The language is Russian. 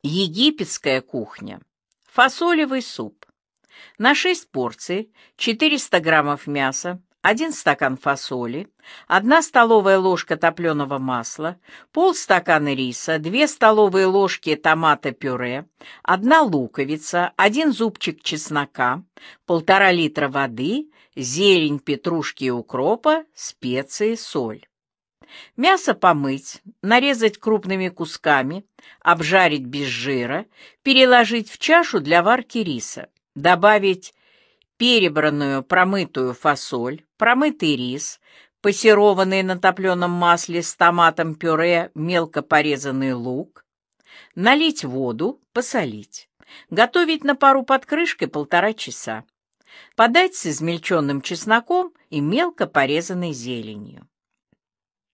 Египетская кухня. Фасолевый суп. На 6 порций 400 граммов мяса, 1 стакан фасоли, 1 столовая ложка топленого масла, полстакана риса, 2 столовые ложки томата-пюре, 1 луковица, 1 зубчик чеснока, 1,5 литра воды, зелень петрушки и укропа, специи, соль. Мясо помыть, нарезать крупными кусками, обжарить без жира, переложить в чашу для варки риса, добавить перебранную промытую фасоль, промытый рис, пассерованный на топленом масле с томатом-пюре, мелко порезанный лук, налить воду, посолить. Готовить на пару под крышкой 1,5 часа. Подать с измельченным чесноком и мелко порезанной зеленью.